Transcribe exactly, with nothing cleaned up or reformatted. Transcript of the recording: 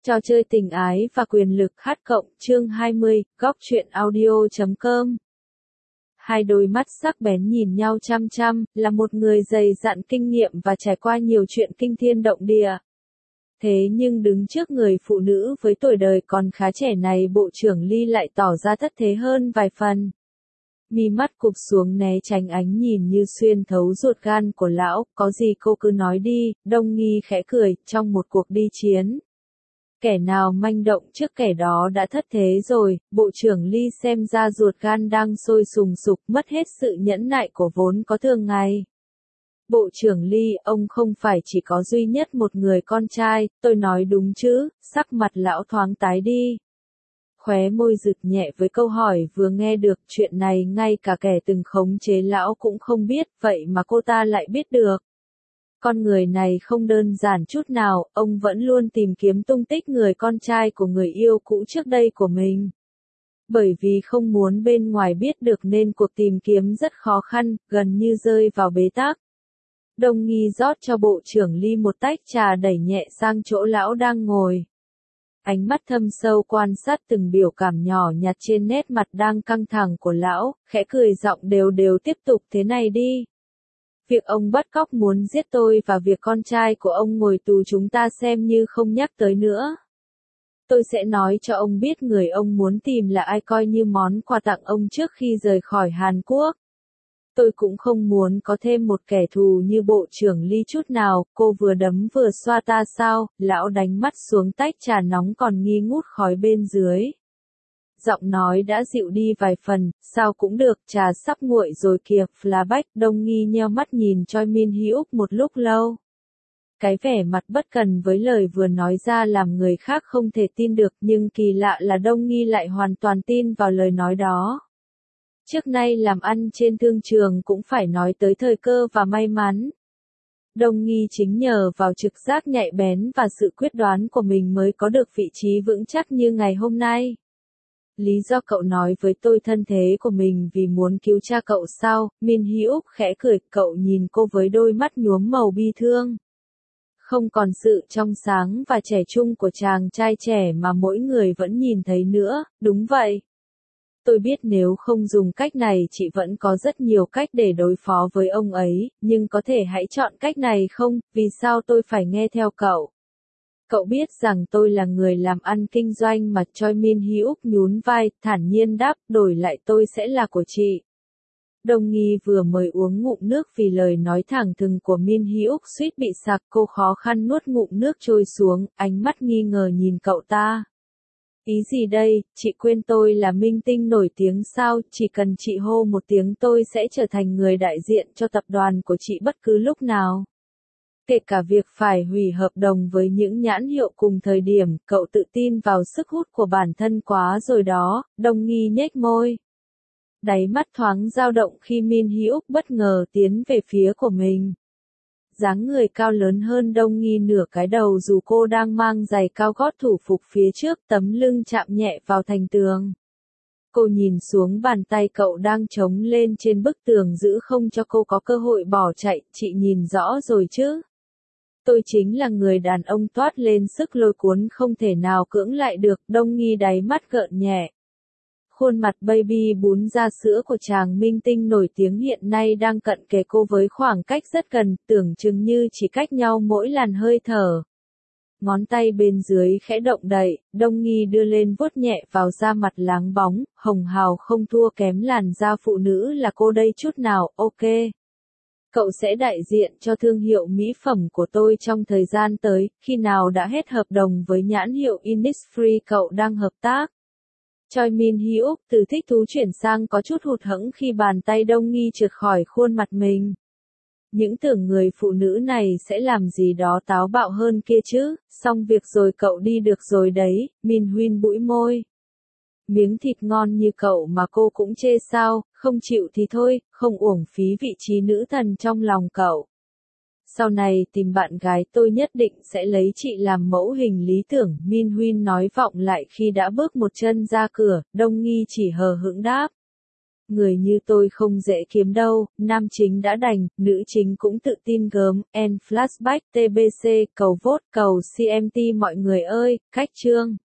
Trò chơi tình ái và quyền lực hát cộng chương hai mươi, góc truyện audio chấm com. Hai đôi mắt sắc bén nhìn nhau chăm chăm, là một người dày dặn kinh nghiệm và trải qua nhiều chuyện kinh thiên động địa. Thế nhưng đứng trước người phụ nữ với tuổi đời còn khá trẻ này, Bộ trưởng Ly lại tỏ ra thất thế hơn vài phần. Mi mắt cụp xuống né tránh ánh nhìn như xuyên thấu ruột gan của lão, có gì cô cứ nói đi, Đông Nghi khẽ cười, trong một cuộc đi chiến. Kẻ nào manh động trước kẻ đó đã thất thế rồi, Bộ trưởng Ly xem ra ruột gan đang sôi sùng sục, mất hết sự nhẫn nại của vốn có thường ngày. Bộ trưởng Ly, ông không phải chỉ có duy nhất một người con trai, tôi nói đúng chứ, sắc mặt lão thoáng tái đi. Khóe môi rực nhẹ với câu hỏi vừa nghe được, chuyện này ngay cả kẻ từng khống chế lão cũng không biết, vậy mà cô ta lại biết được. Con người này không đơn giản chút nào, ông vẫn luôn tìm kiếm tung tích người con trai của người yêu cũ trước đây của mình. Bởi vì không muốn bên ngoài biết được nên cuộc tìm kiếm rất khó khăn, gần như rơi vào bế tắc. Đông Nghi rót cho Bộ trưởng Ly một tách trà đẩy nhẹ sang chỗ lão đang ngồi. Ánh mắt thâm sâu quan sát từng biểu cảm nhỏ nhặt trên nét mặt đang căng thẳng của lão, khẽ cười giọng đều đều tiếp tục thế này đi. Việc ông bắt cóc muốn giết tôi và việc con trai của ông ngồi tù chúng ta xem như không nhắc tới nữa. Tôi sẽ nói cho ông biết người ông muốn tìm là ai, coi như món quà tặng ông trước khi rời khỏi Hàn Quốc. Tôi cũng không muốn có thêm một kẻ thù như Bộ trưởng Ly chút nào, cô vừa đấm vừa xoa ta sao, lão đánh mắt xuống tách trà nóng còn nghi ngút khói bên dưới. Giọng nói đã dịu đi vài phần, sao cũng được, trà sắp nguội rồi kìa, flashback. Đông Nghi nheo mắt nhìn Choi Min Hyuk một lúc lâu. Cái vẻ mặt bất cần với lời vừa nói ra làm người khác không thể tin được, nhưng kỳ lạ là Đông Nghi lại hoàn toàn tin vào lời nói đó. Trước nay làm ăn trên thương trường cũng phải nói tới thời cơ và may mắn. Đông Nghi chính nhờ vào trực giác nhạy bén và sự quyết đoán của mình mới có được vị trí vững chắc như ngày hôm nay. Lý do cậu nói với tôi thân thế của mình vì muốn cứu cha cậu sao? Min Hyuk khẽ cười, cậu nhìn cô với đôi mắt nhuốm màu bi thương. Không còn sự trong sáng và trẻ trung của chàng trai trẻ mà mỗi người vẫn nhìn thấy nữa, đúng vậy. Tôi biết nếu không dùng cách này chị vẫn có rất nhiều cách để đối phó với ông ấy, nhưng có thể hãy chọn cách này không, vì sao tôi phải nghe theo cậu? Cậu biết rằng tôi là người làm ăn kinh doanh mà. Choi Min Hyuk nhún vai, thản nhiên đáp, đổi lại tôi sẽ là của chị. Đông Nghi vừa mới uống ngụm nước vì lời nói thẳng thừng của Min Hyuk suýt bị sặc, cô khó khăn nuốt ngụm nước trôi xuống, ánh mắt nghi ngờ nhìn cậu ta. Ý gì đây, chị quên tôi là minh tinh nổi tiếng sao, chỉ cần chị hô một tiếng tôi sẽ trở thành người đại diện cho tập đoàn của chị bất cứ lúc nào. Kể cả việc phải hủy hợp đồng với những nhãn hiệu cùng thời điểm, cậu tự tin vào sức hút của bản thân quá rồi đó. Đông Nghi nhếch môi. Đáy mắt thoáng dao động khi Min Hyuk bất ngờ tiến về phía của mình. Dáng người cao lớn hơn Đông Nghi nửa cái đầu dù cô đang mang giày cao gót thủ phục phía trước, tấm lưng chạm nhẹ vào thành tường. Cô nhìn xuống bàn tay cậu đang chống lên trên bức tường giữ không cho cô có cơ hội bỏ chạy, chị nhìn rõ rồi chứ? Tôi chính là người đàn ông toát lên sức lôi cuốn không thể nào cưỡng lại được. Đông Nghi đáy mắt gợn nhẹ. Khuôn mặt baby bún ra sữa của chàng minh tinh nổi tiếng hiện nay đang cận kề cô với khoảng cách rất gần, tưởng chừng như chỉ cách nhau mỗi làn hơi thở. Ngón tay bên dưới khẽ động đậy, Đông Nghi đưa lên vuốt nhẹ vào da mặt láng bóng, hồng hào không thua kém làn da phụ nữ là cô đây chút nào, ok. Cậu sẽ đại diện cho thương hiệu mỹ phẩm của tôi trong thời gian tới, khi nào đã hết hợp đồng với nhãn hiệu Innisfree cậu đang hợp tác. Choi Min Hyuk từ thích thú chuyển sang có chút hụt hẫng khi bàn tay Đông Nghi trượt khỏi khuôn mặt mình. Những tưởng người phụ nữ này sẽ làm gì đó táo bạo hơn kia chứ, xong việc rồi cậu đi được rồi đấy. Min Huyên bũi môi. Miếng thịt ngon như cậu mà cô cũng chê sao, không chịu thì thôi, không uổng phí vị trí nữ thần trong lòng cậu. Sau này tìm bạn gái tôi nhất định sẽ lấy chị làm mẫu hình lý tưởng, Min Huyên nói vọng lại khi đã bước một chân ra cửa. Đông Nghi chỉ hờ hững đáp. Người như tôi không dễ kiếm đâu, nam chính đã đành, nữ chính cũng tự tin gớm, en flashback tê bê xê, cầu vote, cầu xê em tê mọi người ơi, cách chương.